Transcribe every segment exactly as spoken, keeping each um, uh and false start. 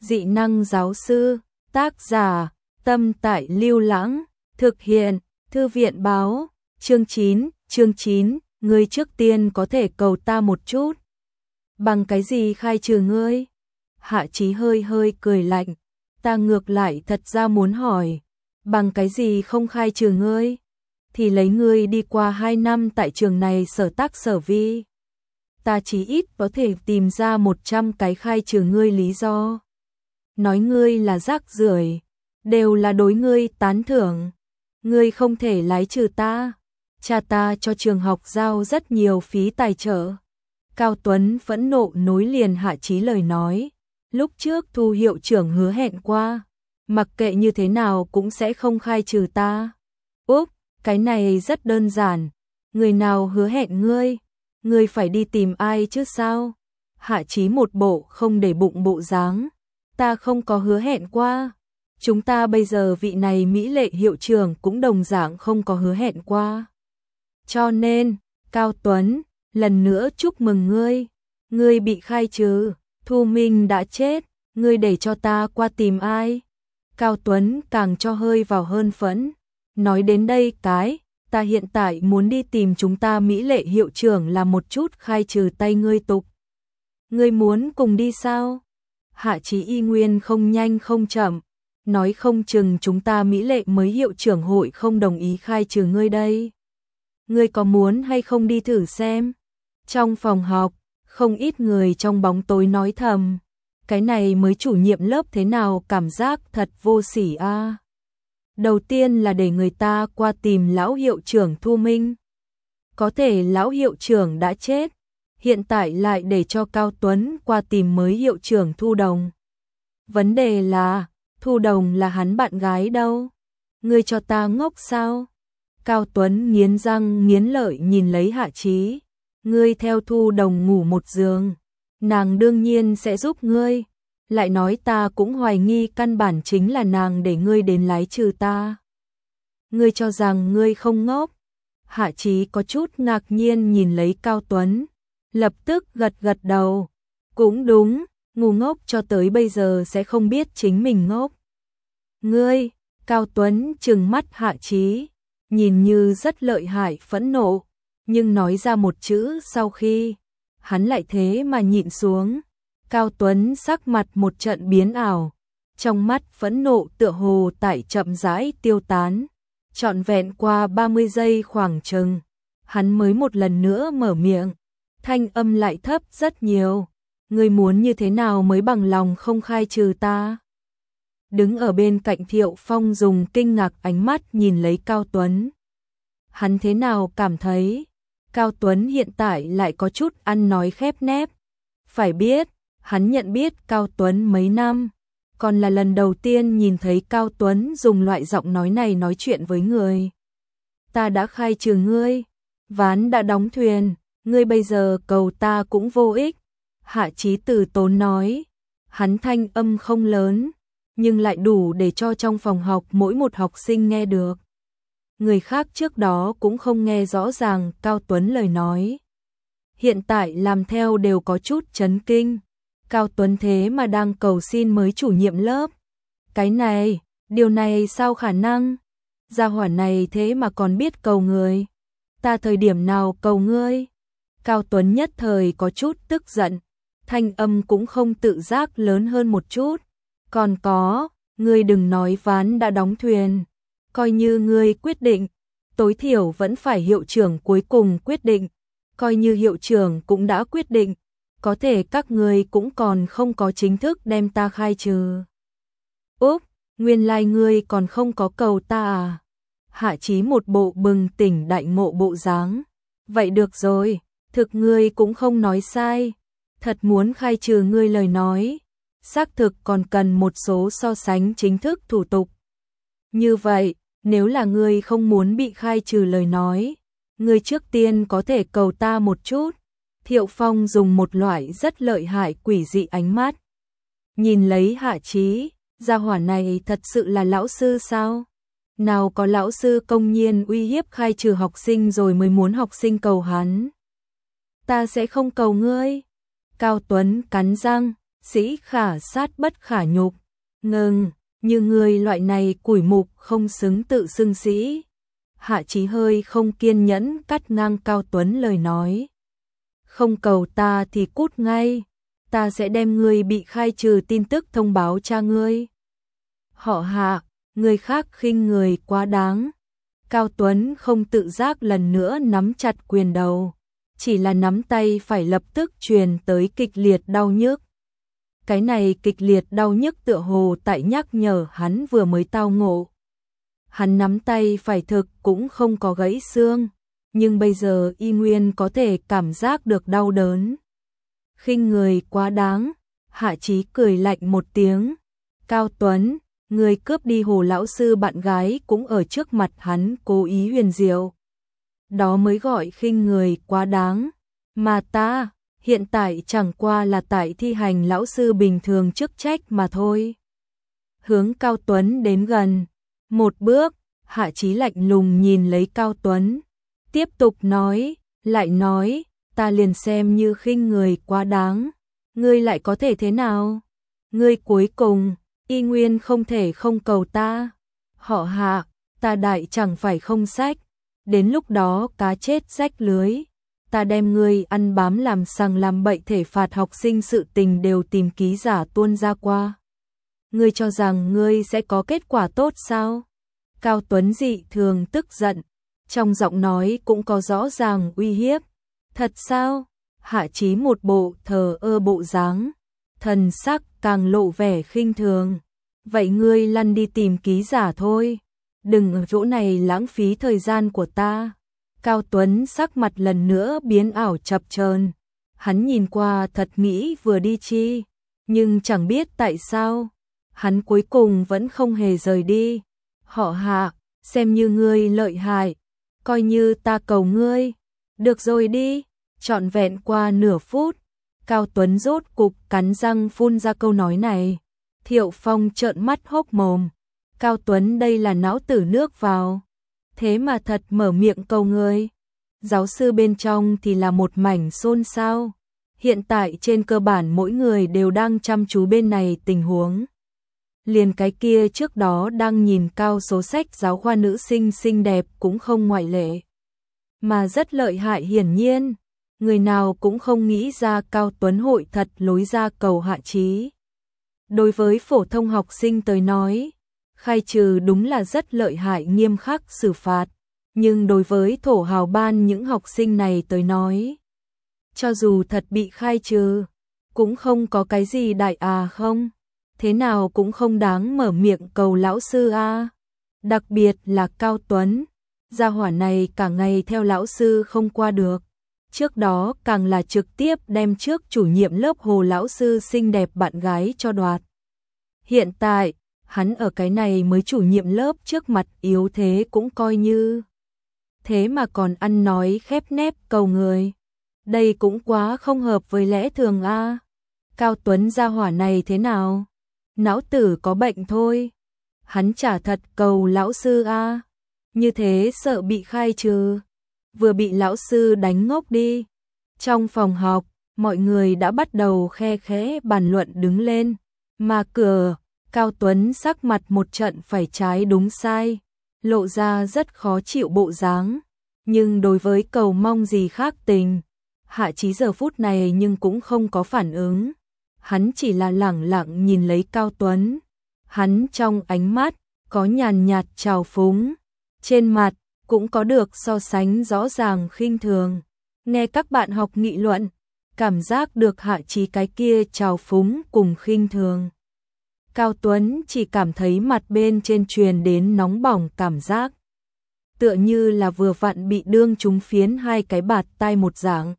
Dị năng giáo sư, tác giả, Tâm Tại Lưu Lãng, thực hiện, Thư viện báo, chương chín, chương chín, ngươi trước tiên có thể cầu ta một chút. Bằng cái gì khai trừ ngươi? Hạ Chí hơi hơi cười lạnh, ta ngược lại thật ra muốn hỏi, bằng cái gì không khai trừ ngươi? Thì lấy ngươi đi qua hai năm tại trường này sở tác sở vi. Ta chí ít có thể tìm ra một trăm cái khai trừ ngươi lý do. Nói ngươi là rác rưởi, đều là đối ngươi tán thưởng. Ngươi không thể lái trừ ta. Cha ta cho trường học giao rất nhiều phí tài trợ. Cao Tuấn phẫn nộ nối liền Hạ Chí lời nói. Lúc trước Thu hiệu trưởng hứa hẹn qua, mặc kệ như thế nào cũng sẽ không khai trừ ta. Úp, cái này rất đơn giản. Người nào hứa hẹn ngươi? Ngươi phải đi tìm ai chứ sao? Hạ Chí một bộ không để bụng bộ dáng. Ta không có hứa hẹn qua. Chúng ta bây giờ vị này mỹ lệ hiệu trưởng cũng đồng dạng không có hứa hẹn qua. Cho nên, Cao Tuấn, lần nữa chúc mừng ngươi. Ngươi bị khai trừ, Thu Minh đã chết, ngươi để cho ta qua tìm ai? Cao Tuấn càng cho hơi vào hơn phẫn. Nói đến đây cái, ta hiện tại muốn đi tìm chúng ta mỹ lệ hiệu trưởng làm một chút khai trừ tay ngươi tục. Ngươi muốn cùng đi sao? Hạ Chí y nguyên không nhanh không chậm, nói không chừng chúng ta mỹ lệ mới hiệu trưởng hội không đồng ý khai trừ ngươi đây. Ngươi có muốn hay không đi thử xem? Trong phòng học, không ít người trong bóng tối nói thầm, cái này mới chủ nhiệm lớp thế nào cảm giác thật vô sỉ a. À. Đầu tiên là để người ta qua tìm lão hiệu trưởng Thu Minh. Có thể lão hiệu trưởng đã chết, hiện tại lại để cho Cao Tuấn qua tìm mới hiệu trưởng Thu Đồng. Vấn đề là, Thu Đồng là hắn bạn gái đâu? Ngươi cho ta ngốc sao? Cao Tuấn nghiến răng nghiến lợi nhìn lấy Hạ Chí. Ngươi theo Thu Đồng ngủ một giường, nàng đương nhiên sẽ giúp ngươi. Lại nói ta cũng hoài nghi căn bản chính là nàng để ngươi đến lái trừ ta. Ngươi cho rằng ngươi không ngốc? Hạ Chí có chút ngạc nhiên nhìn lấy Cao Tuấn, lập tức gật gật đầu. Cũng đúng, ngu ngốc cho tới bây giờ sẽ không biết chính mình ngốc. Ngươi, Cao Tuấn trừng mắt Hạ Chí, nhìn như rất lợi hại phẫn nộ, nhưng nói ra một chữ sau khi, hắn lại thế mà nhịn xuống. Cao Tuấn sắc mặt một trận biến ảo, trong mắt phẫn nộ tựa hồ tại chậm rãi tiêu tán, trọn vẹn qua ba mươi giây khoảng chừng, hắn mới một lần nữa mở miệng, thanh âm lại thấp rất nhiều, ngươi muốn như thế nào mới bằng lòng không khai trừ ta? Đứng ở bên cạnh Thiệu Phong dùng kinh ngạc ánh mắt nhìn lấy Cao Tuấn. Hắn thế nào cảm thấy Cao Tuấn hiện tại lại có chút ăn nói khép nép. Phải biết, hắn nhận biết Cao Tuấn mấy năm, còn là lần đầu tiên nhìn thấy Cao Tuấn dùng loại giọng nói này nói chuyện với người. Ta đã khai trừ ngươi, ván đã đóng thuyền, ngươi bây giờ cầu ta cũng vô ích. Hạ Chí từ tốn nói, hắn thanh âm không lớn, nhưng lại đủ để cho trong phòng học mỗi một học sinh nghe được. Người khác trước đó cũng không nghe rõ ràng Cao Tuấn lời nói. Hiện tại làm theo đều có chút chấn kinh. Cao Tuấn thế mà đang cầu xin mới chủ nhiệm lớp. Cái này, điều này sao khả năng? Gia hỏa này thế mà còn biết cầu người. Ta thời điểm nào cầu ngươi? Cao Tuấn nhất thời có chút tức giận, thanh âm cũng không tự giác lớn hơn một chút. Còn có, ngươi đừng nói ván đã đóng thuyền. Coi như ngươi quyết định, tối thiểu vẫn phải hiệu trưởng cuối cùng quyết định. Coi như hiệu trưởng cũng đã quyết định, có thể các ngươi cũng còn không có chính thức đem ta khai trừ. Úp, nguyên lai ngươi còn không có cầu ta à? Hạ Chí một bộ bừng tỉnh đại ngộ bộ dáng. Vậy được rồi, thực ngươi cũng không nói sai. Thật muốn khai trừ ngươi lời nói, xác thực còn cần một số so sánh chính thức thủ tục. Như vậy, nếu là ngươi không muốn bị khai trừ lời nói, ngươi trước tiên có thể cầu ta một chút. Thiệu Phong dùng một loại rất lợi hại quỷ dị ánh mắt nhìn lấy Hạ Chí, gia hỏa này thật sự là lão sư sao? Nào có lão sư công nhiên uy hiếp khai trừ học sinh rồi mới muốn học sinh cầu hắn. Ta sẽ không cầu ngươi. Cao Tuấn cắn răng, sĩ khả sát bất khả nhục. Ngừng, như người loại này củi mục không xứng tự xưng sĩ. Hạ Chí hơi không kiên nhẫn cắt ngang Cao Tuấn lời nói. Không cầu ta thì cút ngay, ta sẽ đem ngươi bị khai trừ tin tức thông báo cha ngươi. Họ Hạ, người khác khinh người quá đáng. Cao Tuấn không tự giác lần nữa nắm chặt quyền đầu, chỉ là nắm tay phải lập tức truyền tới kịch liệt đau nhức. Cái này kịch liệt đau nhức tựa hồ tại nhắc nhở hắn vừa mới tao ngộ. Hắn nắm tay phải thực cũng không có gãy xương, nhưng bây giờ y nguyên có thể cảm giác được đau đớn. Khinh người quá đáng, Hạ Chí cười lạnh một tiếng. Cao Tuấn, người cướp đi Hồ lão sư bạn gái cũng ở trước mặt hắn cố ý huyền diệu. Đó mới gọi khinh người quá đáng, mà ta hiện tại chẳng qua là tại thi hành lão sư bình thường chức trách mà thôi. Hướng Cao Tuấn đến gần, một bước, Hạ Chí lạnh lùng nhìn lấy Cao Tuấn, tiếp tục nói, lại nói, ta liền xem như khinh người quá đáng, ngươi lại có thể thế nào? Ngươi cuối cùng, y nguyên không thể không cầu ta. Họ Hạ, ta đại chẳng phải không sách, đến lúc đó cá chết rách lưới. Ta đem ngươi ăn bám làm sằng làm bậy thể phạt học sinh sự tình đều tìm ký giả tuôn ra qua. Ngươi cho rằng ngươi sẽ có kết quả tốt sao? Cao Tuấn dị thường tức giận, trong giọng nói cũng có rõ ràng uy hiếp. Thật sao? Hạ Chí một bộ thờ ơ bộ dáng, thần sắc càng lộ vẻ khinh thường. Vậy ngươi lăn đi tìm ký giả thôi, đừng ở chỗ này lãng phí thời gian của ta. Cao Tuấn sắc mặt lần nữa biến ảo chập chờn. Hắn nhìn qua thật nghĩ vừa đi chi, nhưng chẳng biết tại sao, hắn cuối cùng vẫn không hề rời đi. Họ Hạ, xem như ngươi lợi hại, coi như ta cầu ngươi. Được rồi đi. Trọn vẹn qua nửa phút, Cao Tuấn rốt cục cắn răng phun ra câu nói này. Thiệu Phong trợn mắt hốc mồm. Cao Tuấn đây là não tử nước vào, thế mà thật mở miệng cầu ngươi. Giáo sư bên trong thì là một mảnh xôn xao. Hiện tại trên cơ bản mỗi người đều đang chăm chú bên này tình huống. Liền cái kia trước đó đang nhìn cao số sách giáo khoa nữ sinh xinh đẹp cũng không ngoại lệ. Mà rất lợi hại hiển nhiên, người nào cũng không nghĩ ra Cao Tuấn hội thật lối ra cầu Hạ Chí. Đối với phổ thông học sinh tới nói, khai trừ đúng là rất lợi hại nghiêm khắc xử phạt, nhưng đối với thổ hào ban những học sinh này tới nói, cho dù thật bị khai trừ, cũng không có cái gì đại à không, thế nào cũng không đáng mở miệng cầu lão sư a. Đặc biệt là Cao Tuấn, gia hỏa này cả ngày theo lão sư không qua được. Trước đó càng là trực tiếp đem trước chủ nhiệm lớp Hồ lão sư xinh đẹp bạn gái cho đoạt. Hiện tại, hắn ở cái này mới chủ nhiệm lớp trước mặt yếu thế cũng coi như. Thế mà còn ăn nói khép nép cầu người. Đây cũng quá không hợp với lẽ thường a. Cao Tuấn gia hỏa này thế nào? Não tử có bệnh thôi. Hắn chả thật cầu lão sư a. Như thế sợ bị khai trừ. Vừa bị lão sư đánh ngốc đi. Trong phòng học, mọi người đã bắt đầu khe khẽ bàn luận đứng lên. Mà cửa, Cao Tuấn sắc mặt một trận phải trái đúng sai, lộ ra rất khó chịu bộ dáng. Nhưng đối với cầu mong gì khác tình, Hạ Chí giờ phút này nhưng cũng không có phản ứng. Hắn chỉ là lẳng lặng nhìn lấy Cao Tuấn. Hắn trong ánh mắt có nhàn nhạt trào phúng, trên mặt cũng có được so sánh rõ ràng khinh thường. Nghe các bạn học nghị luận, cảm giác được Hạ Chí cái kia trào phúng cùng khinh thường. Cao Tuấn chỉ cảm thấy mặt bên trên truyền đến nóng bỏng cảm giác. Tựa như là vừa vặn bị đương trúng phiến hai cái bạt tai một dạng.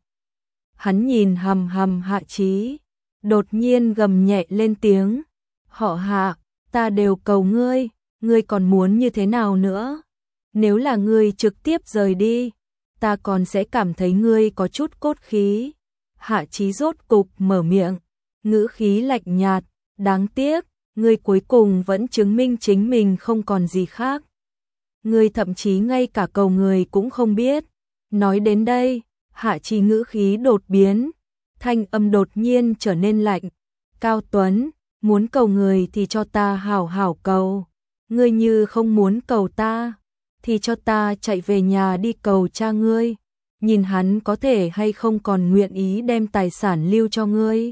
Hắn nhìn hầm hầm Hạ Chí, đột nhiên gầm nhẹ lên tiếng. Họ Hạ, ta đều cầu ngươi, ngươi còn muốn như thế nào nữa? Nếu là ngươi trực tiếp rời đi, ta còn sẽ cảm thấy ngươi có chút cốt khí. Hạ Chí rốt cục mở miệng, ngữ khí lạnh nhạt, đáng tiếc, ngươi cuối cùng vẫn chứng minh chính mình không còn gì khác. Ngươi thậm chí ngay cả cầu người cũng không biết. Nói đến đây, Hạ Chí ngữ khí đột biến, thanh âm đột nhiên trở nên lạnh, Cao Tuấn, muốn cầu người thì cho ta hảo hảo cầu. Ngươi như không muốn cầu ta, thì cho ta chạy về nhà đi cầu cha ngươi. Nhìn hắn có thể hay không còn nguyện ý đem tài sản lưu cho ngươi.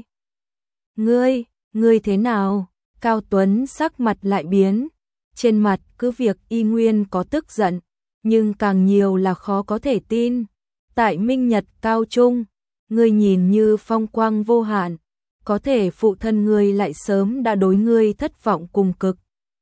Ngươi, ngươi thế nào? Cao Tuấn sắc mặt lại biến. Trên mặt cứ việc y nguyên có tức giận, nhưng càng nhiều là khó có thể tin. Tại Minh Nhật Cao Trung, ngươi nhìn như phong quang vô hạn, có thể phụ thân ngươi lại sớm đã đối ngươi thất vọng cùng cực.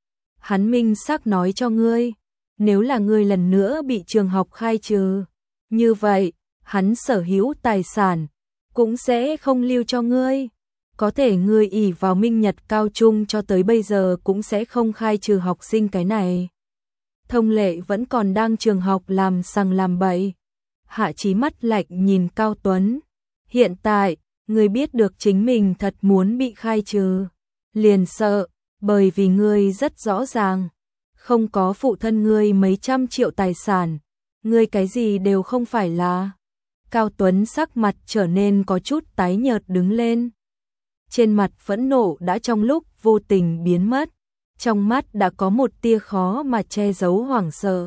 Hắn minh xác nói cho ngươi, nếu là ngươi lần nữa bị trường học khai trừ, như vậy, hắn sở hữu tài sản cũng sẽ không lưu cho ngươi. Có thể ngươi ỷ vào Minh Nhật Cao Trung cho tới bây giờ cũng sẽ không khai trừ học sinh cái này. Thông Lệ vẫn còn đang trường học làm sằng làm bậy. Hạ Chí mắt lạnh nhìn Cao Tuấn. Hiện tại, ngươi biết được chính mình thật muốn bị khai trừ. Liền sợ, bởi vì ngươi rất rõ ràng. Không có phụ thân ngươi mấy trăm triệu tài sản. Ngươi cái gì đều không phải là. Cao Tuấn sắc mặt trở nên có chút tái nhợt đứng lên. Trên mặt phẫn nộ đã trong lúc vô tình biến mất. Trong mắt đã có một tia khó mà che giấu hoảng sợ.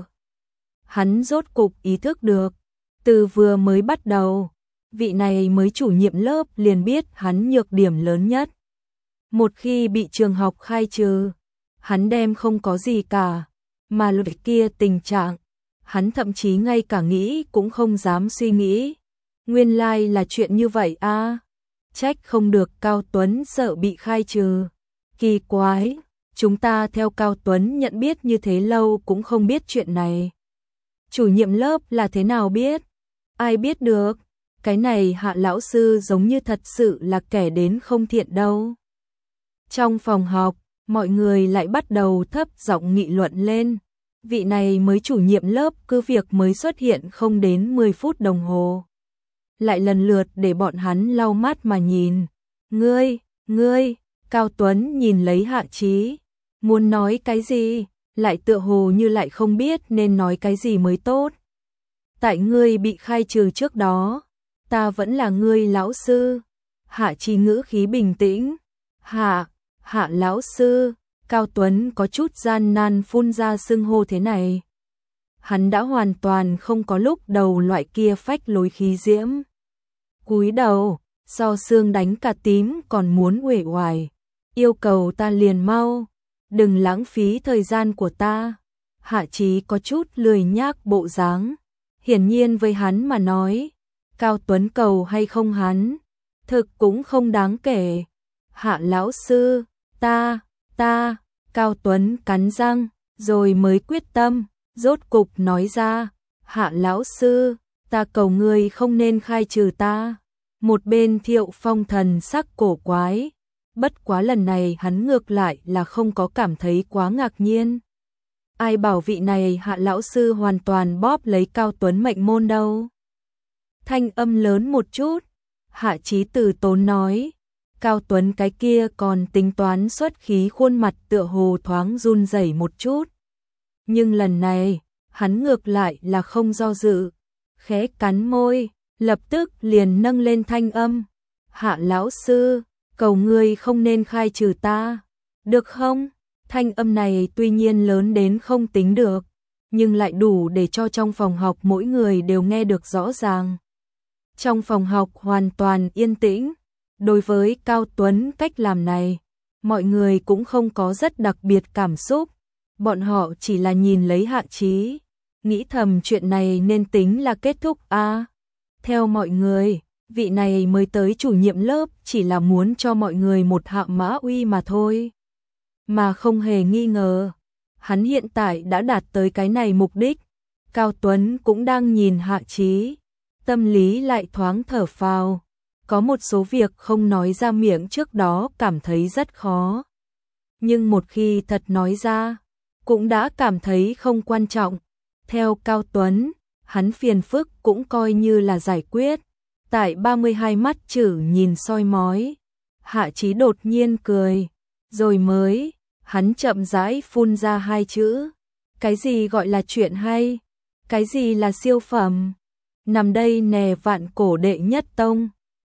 Hắn rốt cục ý thức được. Từ vừa mới bắt đầu, vị này mới chủ nhiệm lớp liền biết hắn nhược điểm lớn nhất. Một khi bị trường học khai trừ, hắn đem không có gì cả. Mà lúc kia tình trạng, hắn thậm chí ngay cả nghĩ cũng không dám suy nghĩ. Nguyên lai like là chuyện như vậy a. À? Trách không được Cao Tuấn sợ bị khai trừ. Kỳ quái, chúng ta theo Cao Tuấn nhận biết như thế lâu cũng không biết chuyện này. Chủ nhiệm lớp là thế nào biết? Ai biết được? Cái này Hạ lão sư giống như thật sự là kẻ đến không thiện đâu. Trong phòng học, mọi người lại bắt đầu thấp giọng nghị luận lên. Vị này mới chủ nhiệm lớp cứ việc mới xuất hiện không đến mười phút đồng hồ. Lại lần lượt để bọn hắn lau mắt mà nhìn. Ngươi, ngươi, Cao Tuấn nhìn lấy Hạ Chí. Muốn nói cái gì, lại tựa hồ như lại không biết nên nói cái gì mới tốt. Tại ngươi bị khai trừ trước đó, ta vẫn là ngươi lão sư. Hạ Chí ngữ khí bình tĩnh. Hạ, Hạ lão sư. Cao Tuấn có chút gian nan phun ra xưng hô thế này. Hắn đã hoàn toàn không có lúc đầu loại kia phách lối khí diễm. Cúi đầu, so xương đánh cả tím còn muốn uể oải. Yêu cầu ta liền mau, đừng lãng phí thời gian của ta. Hạ Chí có chút lười nhác bộ dáng. Hiển nhiên với hắn mà nói, Cao Tuấn cầu hay không hắn, thực cũng không đáng kể. Hạ lão sư, ta, ta, Cao Tuấn cắn răng, rồi mới quyết tâm, rốt cục nói ra, Hạ lão sư, ta cầu ngươi không nên khai trừ ta. Một bên Thiệu Phong thần sắc cổ quái, bất quá lần này hắn ngược lại là không có cảm thấy quá ngạc nhiên. Ai bảo vị này Hạ lão sư hoàn toàn bóp lấy Cao Tuấn mệnh môn đâu. Thanh âm lớn một chút, Hạ Chí từ tốn nói, Cao Tuấn cái kia còn tính toán xuất khí khuôn mặt tựa hồ thoáng run rẩy một chút. Nhưng lần này, hắn ngược lại là không do dự, khẽ cắn môi, lập tức liền nâng lên thanh âm. Hạ lão sư, cầu ngươi không nên khai trừ ta, được không? Thanh âm này tuy nhiên lớn đến không tính được, nhưng lại đủ để cho trong phòng học mỗi người đều nghe được rõ ràng. Trong phòng học hoàn toàn yên tĩnh. Đối với Cao Tuấn cách làm này, mọi người cũng không có rất đặc biệt cảm xúc. Bọn họ chỉ là nhìn lấy Hạ Chí, nghĩ thầm chuyện này nên tính là kết thúc a. À, theo mọi người, vị này mới tới chủ nhiệm lớp chỉ là muốn cho mọi người một hạ mã uy mà thôi. Mà không hề nghi ngờ, hắn hiện tại đã đạt tới cái này mục đích. Cao Tuấn cũng đang nhìn Hạ Chí, tâm lý lại thoáng thở phào. Có một số việc không nói ra miệng trước đó cảm thấy rất khó. Nhưng một khi thật nói ra, cũng đã cảm thấy không quan trọng. Theo Cao Tuấn, hắn phiền phức cũng coi như là giải quyết. Tại ba mươi hai mắt chử nhìn soi mói, Hạ Chí đột nhiên cười, rồi mới, hắn chậm rãi phun ra hai chữ. Cái gì gọi là chuyện hay? Cái gì là siêu phẩm? Nằm đây nè vạn cổ đệ nhất tông.